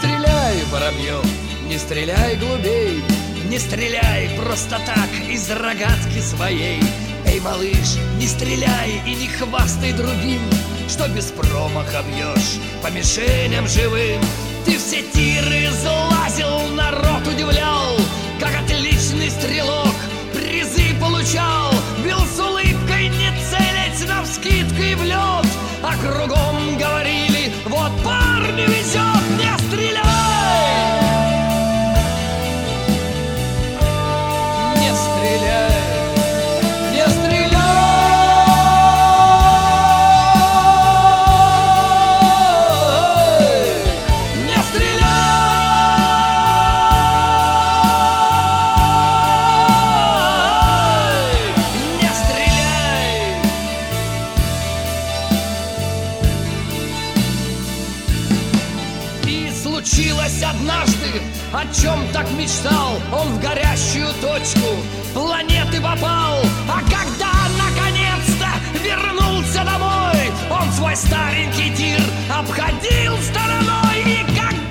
стреляй, воробьев, не стреляй глубей, не стреляй просто так из рогатки своей. Эй, малыш, не стреляй и не хвастай другим, что без промаха бьешь по мишеням живым. Ты все тиры залазил, народ удивлял, как отличный стрелок призы получал. Бил с улыбкой, не целясь навскидку и в лед, а кругом говорили: вот парню везет, не стреляй! Не стреляй! Не стреляй! Не стреляй! Не стреляй! И случилось однажды, о чем так мечтал. Он в горящую точку планеты попал. А когда наконец-то вернулся домой, он свой старенький тир обходил стороной. И как